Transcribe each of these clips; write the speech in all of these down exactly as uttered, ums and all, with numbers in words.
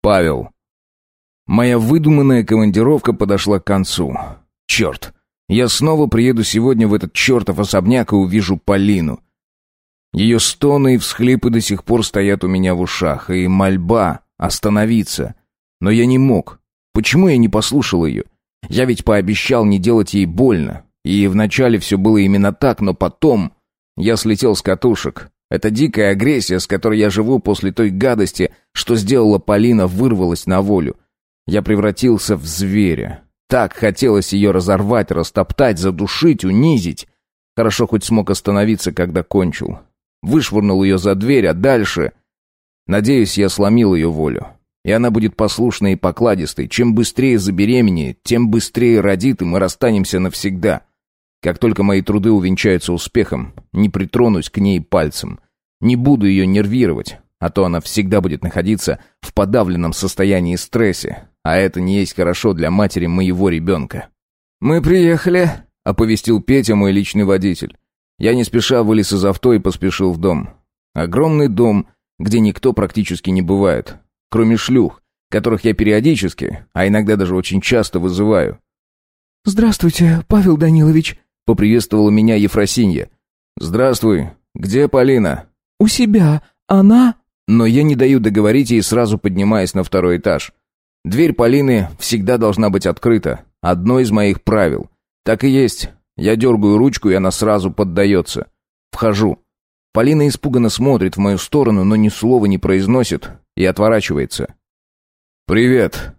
Павел. Моя выдуманная командировка подошла к концу. Черт, я снова приеду сегодня в этот чертов особняк и увижу Полину. Ее стоны и всхлипы до сих пор стоят у меня в ушах, и мольба остановиться. Но я не мог. Почему я не послушал ее? Я ведь пообещал не делать ей больно. И вначале все было именно так, но потом я слетел с катушек. Эта дикая агрессия, с которой я живу после той гадости, что сделала Полина, вырвалась на волю. Я превратился в зверя. Так хотелось ее разорвать, растоптать, задушить, унизить. Хорошо хоть смог остановиться, когда кончил. Вышвырнул ее за дверь, а дальше... Надеюсь, я сломил ее волю. И она будет послушной и покладистой. Чем быстрее забеременеет, тем быстрее родит, и мы расстанемся навсегда. Как только мои труды увенчаются успехом, не притронусь к ней пальцем. Не буду ее нервировать, а то она всегда будет находиться в подавленном состоянии стрессе, а это не есть хорошо для матери моего ребенка. «Мы приехали», — оповестил Петя, мой личный водитель. Я не спеша вылез из авто и поспешил в дом. Огромный дом, где никто практически не бывает, кроме шлюх, которых я периодически, а иногда даже очень часто вызываю. «Здравствуйте, Павел Данилович», — поприветствовала меня Ефросинья. «Здравствуй. Где Полина?» «У себя. Она...» Но я не даю договорить ей, сразу поднимаясь на второй этаж. Дверь Полины всегда должна быть открыта. Одно из моих правил. Так и есть. Я дергаю ручку, и она сразу поддается. Вхожу. Полина испуганно смотрит в мою сторону, но ни слова не произносит и отворачивается. «Привет».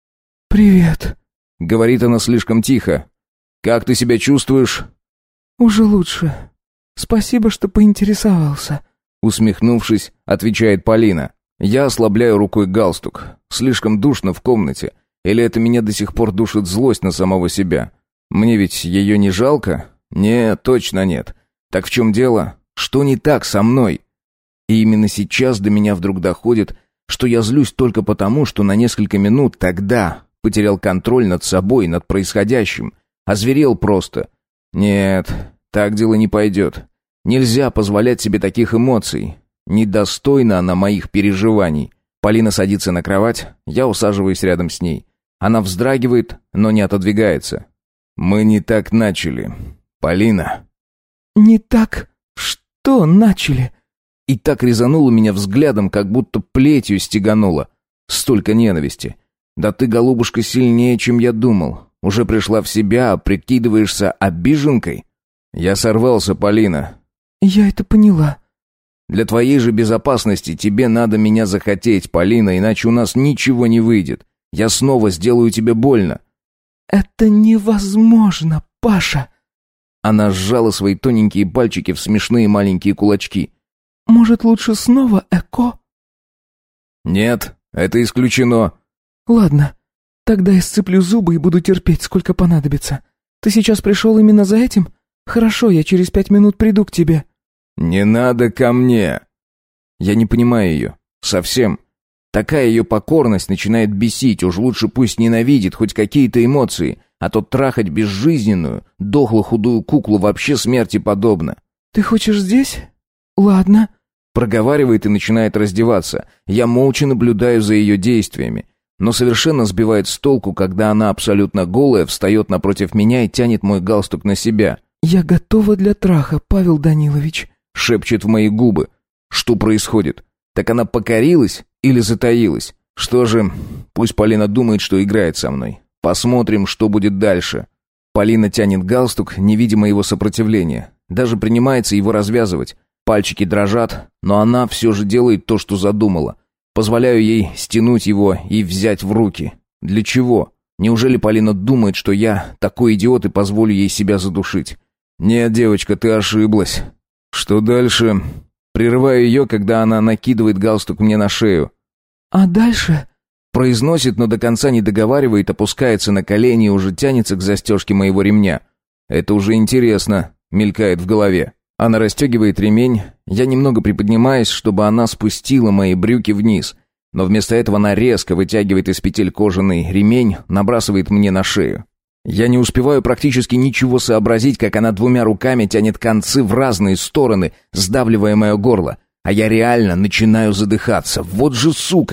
«Привет», — говорит она слишком тихо. «Как ты себя чувствуешь?» «Уже лучше. Спасибо, что поинтересовался», — усмехнувшись, отвечает Полина. Я ослабляю рукой галстук. Слишком душно в комнате. Или это меня до сих пор душит злость на самого себя? Мне ведь ее не жалко? Нет, точно нет. Так в чем дело? Что не так со мной? И именно сейчас до меня вдруг доходит, что я злюсь только потому, что на несколько минут тогда потерял контроль над собой, над происходящим. Озверел просто. Нет, так дело не пойдет. Нельзя позволять себе таких эмоций. Недостойна она моих переживаний. Полина садится на кровать, я усаживаюсь рядом с ней. Она вздрагивает, но не отодвигается. «Мы не так начали. Полина». «Не так? Что начали?» И так резануло меня взглядом, как будто плетью стегануло. Столько ненависти. «Да ты, голубушка, сильнее, чем я думал. Уже пришла в себя, а прикидываешься обиженкой?» «Я сорвался, Полина». «Я это поняла». «Для твоей же безопасности тебе надо меня захотеть, Полина, иначе у нас ничего не выйдет. Я снова сделаю тебе больно». «Это невозможно, Паша». Она сжала свои тоненькие пальчики в смешные маленькие кулачки. «Может, лучше снова ЭКО?» «Нет, это исключено». «Ладно, тогда я сцеплю зубы и буду терпеть, сколько понадобится. Ты сейчас пришел именно за этим? Хорошо, я через пять минут приду к тебе». «Не надо ко мне». Я не понимаю ее. Совсем. Такая ее покорность начинает бесить. Уж лучше пусть ненавидит хоть какие-то эмоции. А то трахать безжизненную, дохло-худую куклу вообще смерти подобно. «Ты хочешь здесь? Ладно». Проговаривает и начинает раздеваться. Я молча наблюдаю за ее действиями. Но совершенно сбивает с толку, когда она абсолютно голая встает напротив меня и тянет мой галстук на себя. «Я готова для траха, Павел Данилович», — шепчет в мои губы. Что происходит? Так она покорилась или затаилась? Что же, пусть Полина думает, что играет со мной. Посмотрим, что будет дальше. Полина тянет галстук, не видя моего сопротивления. Даже принимается его развязывать. Пальчики дрожат, но она все же делает то, что задумала. Позволяю ей стянуть его и взять в руки. Для чего? Неужели Полина думает, что я такой идиот и позволю ей себя задушить? Нет, девочка, ты ошиблась. Что дальше? Прерываю ее, когда она накидывает галстук мне на шею. «А дальше?» Произносит, но до конца не договаривает, опускается на колени и уже тянется к застежке моего ремня. Это уже интересно, мелькает в голове. Она расстегивает ремень, я немного приподнимаюсь, чтобы она спустила мои брюки вниз. Но вместо этого она резко вытягивает из петель кожаный ремень, набрасывает мне на шею. Я не успеваю практически ничего сообразить, как она двумя руками тянет концы в разные стороны, сдавливая мое горло. А я реально начинаю задыхаться. Вот же сука!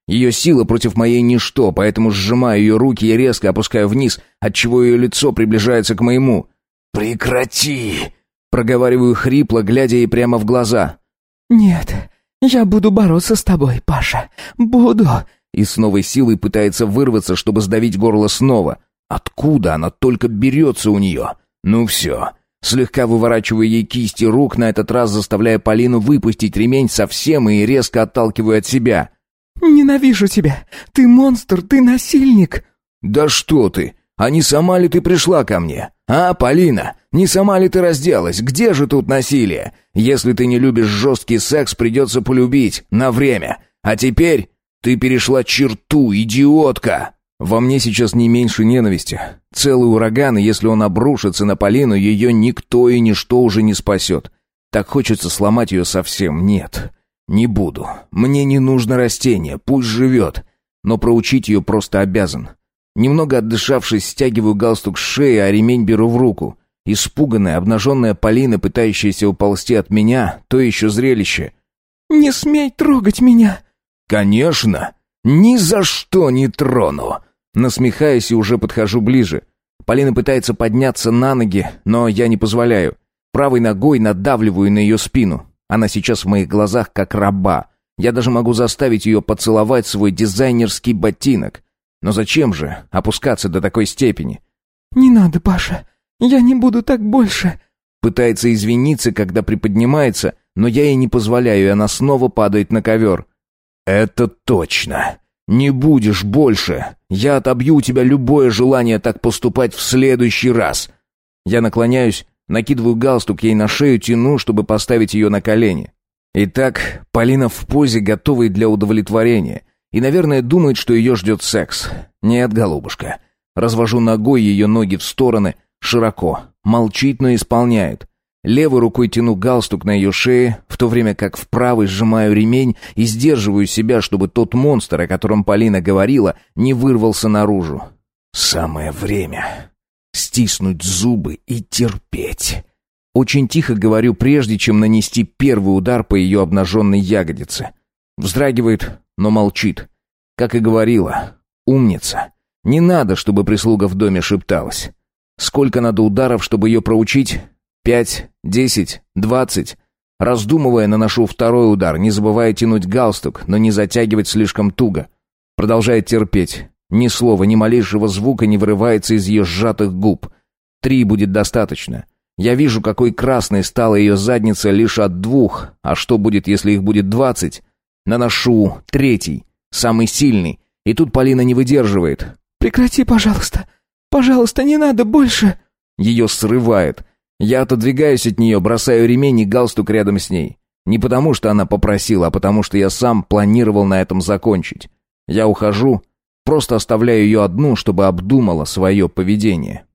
Ее сила против моей ничто, поэтому сжимаю ее руки и резко опускаю вниз, отчего ее лицо приближается к моему. «Прекрати!» — проговариваю хрипло, глядя ей прямо в глаза. «Нет, я буду бороться с тобой, Паша. Буду!» И с новой силой пытается вырваться, чтобы сдавить горло снова. Откуда она только берется у нее? Ну все. Слегка выворачиваю ей кисти рук, на этот раз заставляя Полину выпустить ремень совсем и резко отталкиваю от себя. «Ненавижу тебя! Ты монстр, ты насильник!» «Да что ты! А не сама ли ты пришла ко мне? А, Полина, не сама ли ты разделась? Где же тут насилие? Если ты не любишь жесткий секс, придется полюбить. На время. А теперь ты перешла черту, идиотка!» Во мне сейчас не меньше ненависти. Целый ураган, и если он обрушится на Полину, ее никто и ничто уже не спасет. Так хочется сломать ее совсем. Нет. Не буду. Мне не нужно растение, пусть живет. Но проучить ее просто обязан. Немного отдышавшись, стягиваю галстук с шеи, а ремень беру в руку. Испуганная, обнаженная Полина, пытающаяся уползти от меня, то еще зрелище. «Не смей трогать меня!» «Конечно! Ни за что не трону!» Насмехаясь, и уже подхожу ближе. Полина пытается подняться на ноги, но я не позволяю. Правой ногой надавливаю на ее спину. Она сейчас в моих глазах как раба. Я даже могу заставить ее поцеловать свой дизайнерский ботинок. Но зачем же опускаться до такой степени? «Не надо, Паша. Я не буду так больше». Пытается извиниться, когда приподнимается, но я ей не позволяю, и она снова падает на ковер. «Это точно. Не будешь больше. Я отобью у тебя любое желание так поступать в следующий раз». Я наклоняюсь, накидываю галстук ей на шею, тяну, чтобы поставить ее на колени. Итак, Полина в позе, готовой для удовлетворения. И, наверное, думает, что ее ждет секс. Нет, голубушка. Развожу ногой ее ноги в стороны, широко. Молчит, но исполняет. Левой рукой тяну галстук на ее шее, в то время как в правой сжимаю ремень и сдерживаю себя, чтобы тот монстр, о котором Полина говорила, не вырвался наружу. Самое время стиснуть зубы и терпеть. Очень тихо говорю, прежде чем нанести первый удар по ее обнаженной ягодице. Вздрагивает, но молчит. Как и говорила, умница. Не надо, чтобы прислуга в доме шепталась. Сколько надо ударов, чтобы ее проучить? Пять, десять, двадцать. Раздумывая, наношу второй удар, не забывая тянуть галстук, но не затягивать слишком туго. Продолжает терпеть. Ни слова, ни малейшего звука не вырывается из ее сжатых губ. Три будет достаточно. Я вижу, какой красной стала ее задница лишь от двух. А что будет, если их будет двадцать? Наношу третий, самый сильный. И тут Полина не выдерживает. «Прекрати, пожалуйста. Пожалуйста, не надо больше». Ее срывает. Я отодвигаюсь от нее, бросаю ремень и галстук рядом с ней. Не потому, что она попросила, а потому, что я сам планировал на этом закончить. Я ухожу, просто оставляю ее одну, чтобы обдумала свое поведение.